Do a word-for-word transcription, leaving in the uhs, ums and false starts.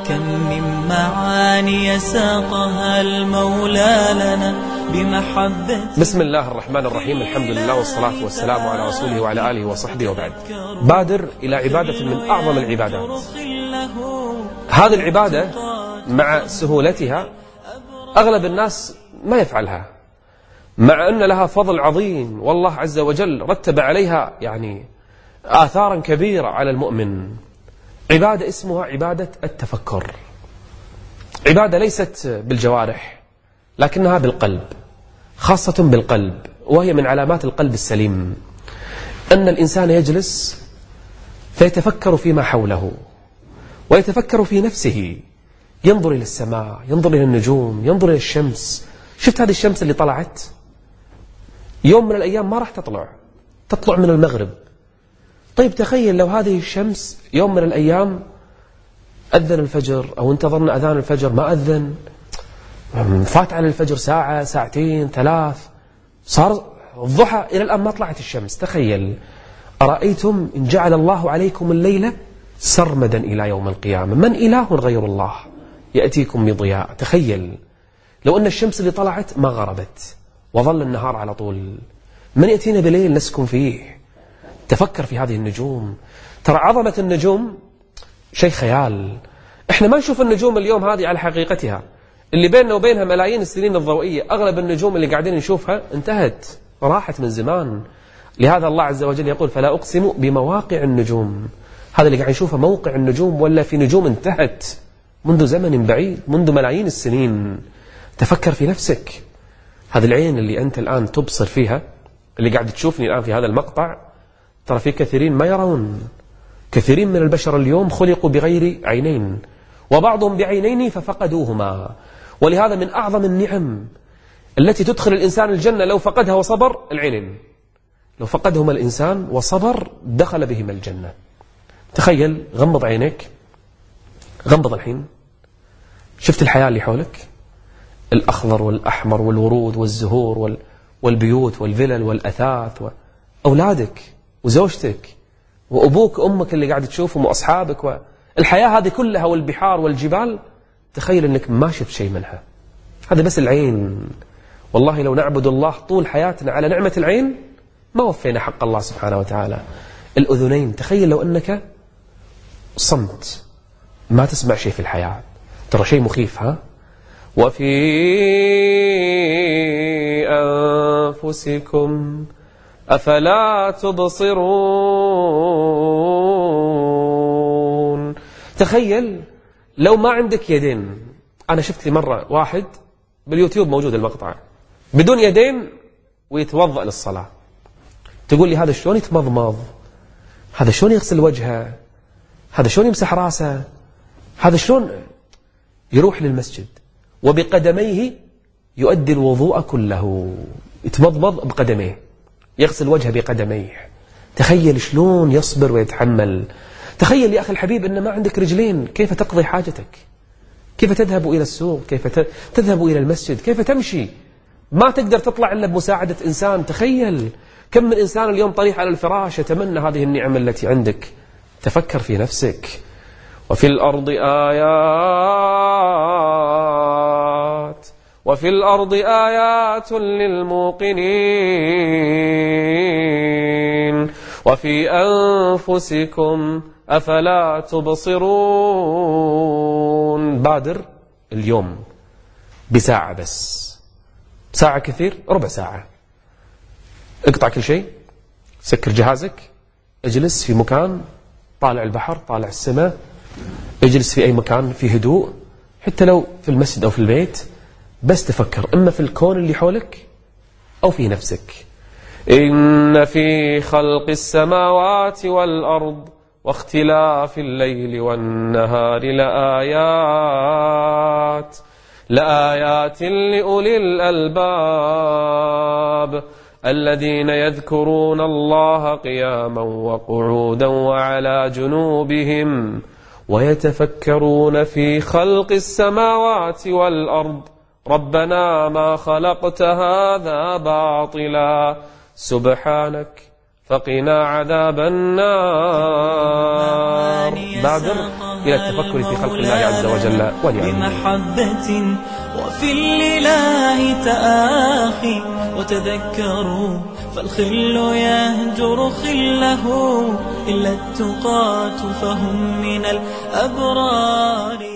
كم من معاني ساقها المولى لنا بمحبة. بسم الله الرحمن الرحيم، الحمد لله والصلاة والسلام على رسوله وعلى آله وصحبه وبعد. بادر إلى عبادة من أعظم العبادات. هذه العبادة مع سهولتها أغلب الناس ما يفعلها، مع أن لها فضل عظيم، والله عز وجل رتب عليها يعني آثارا كبيرة على المؤمن. عبادة اسمها عبادة التفكر، عبادة ليست بالجوارح لكنها بالقلب، خاصة بالقلب، وهي من علامات القلب السليم أن الإنسان يجلس فيتفكر فيما حوله ويتفكر في نفسه، ينظر إلى السماء، ينظر إلى النجوم، ينظر إلى الشمس. شفت هذه الشمس اللي طلعت؟ يوم من الأيام ما راح تطلع، تطلع من المغرب. طيب تخيل لو هذه الشمس يوم من الأيام أذن الفجر أو انتظرنا أذان الفجر ما أذن، فات على الفجر ساعة ساعتين ثلاث، صار الضحى إلى الآن ما طلعت الشمس. تخيل، أرأيتم إن جعل الله عليكم الليلة سرمدا إلى يوم القيامة، من إله غير الله يأتيكم بضياء؟ تخيل لو أن الشمس اللي طلعت ما غربت وظل النهار على طول، من يأتينا بليل نسكن فيه؟ تفكر في هذه النجوم. ترى عظمة النجوم شيء خيال، احنا ما نشوف النجوم اليوم هذه على حقيقتها، اللي بيننا وبينها ملايين السنين الضوئية. أغلب النجوم اللي قاعدين نشوفها انتهت، راحت من زمان. لهذا الله عز وجل يقول فلا أقسم بمواقع النجوم. هذا اللي قاعد نشوفه موقع النجوم، ولا في نجوم انتهت منذ زمن بعيد، منذ ملايين السنين. تفكر في نفسك. هذه العين اللي أنت الآن تبصر فيها، اللي قاعد تشوفني الآن في هذا المقطع، ترى في كثيرين ما يرون. كثيرين من البشر اليوم خلقوا بغير عينين، وبعضهم بعينين ففقدوهما. ولهذا من أعظم النعم التي تدخل الإنسان الجنة لو فقدها وصبر العينين. لو فقدهما الإنسان وصبر دخل بهما الجنة. تخيل، غمض عينيك، غمض الحين، شفت الحياة اللي حولك؟ الأخضر والأحمر والورود والزهور وال... والبيوت والفلل والأثاث وأولادك وزوجتك وأبوك وأمك اللي قاعد تشوفهم وأصحابك والحياة هذه كلها والبحار والجبال. تخيل أنك ما شفت شيء منها. هذا بس العين. والله لو نعبد الله طول حياتنا على نعمة العين ما وفينا حق الله سبحانه وتعالى. الأذنين، تخيل لو أنك صمت ما تسمع شيء في الحياة، ترى شيء مخيف. ها؟ وفي أنفسكم أفلا تبصرون. تخيل لو ما عندك يدين. أنا شفت لي مرة واحد باليوتيوب موجود المقطع بدون يدين ويتوضأ للصلاة. تقول لي هذا شلون يتمضمض؟ هذا شلون يغسل وجهه؟ هذا شلون يمسح راسه؟ هذا شلون يروح للمسجد وبقدميه يؤدي الوضوء كله؟ يتمضمض بقدميه، يغسل وجهه بقدميه. تخيل شلون يصبر ويتحمل. تخيل يا أخي الحبيب أن ما عندك رجلين، كيف تقضي حاجتك؟ كيف تذهب إلى السوق؟ كيف تذهب إلى المسجد؟ كيف تمشي؟ ما تقدر تطلع إلا بمساعدة إنسان. تخيل كم من إنسان اليوم طريح على الفراش يتمنى هذه النعم التي عندك. تفكر في نفسك. وفي الأرض آيات وفي الأرض آيات للموقنين وفي أنفسكم أفلا تبصرون. بادر اليوم بساعة بس، ساعة كثير، ربع ساعة، اقطع كل شيء، سكر جهازك، اجلس في مكان طالع البحر، طالع السماء، اجلس في أي مكان في هدوء، حتى لو في المسجد أو في البيت، بس تفكر إما في الكون اللي حولك أو في نفسك. إن في خلق السماوات والأرض واختلاف الليل والنهار لآيات لآيات لأولي الألباب الذين يذكرون الله قياما وقعودا وعلى جنوبهم ويتفكرون في خلق السماوات والأرض ربنا ما خلقت هذا باطلا سبحانك فقنا عذاب النار. بادر إلى التفكر في خلق الله عز وجل ونعمه. بمحبة وفي الإله تآخي وتذكروا فالخل يهجر خله إلا التقاة فهم من الأبرار.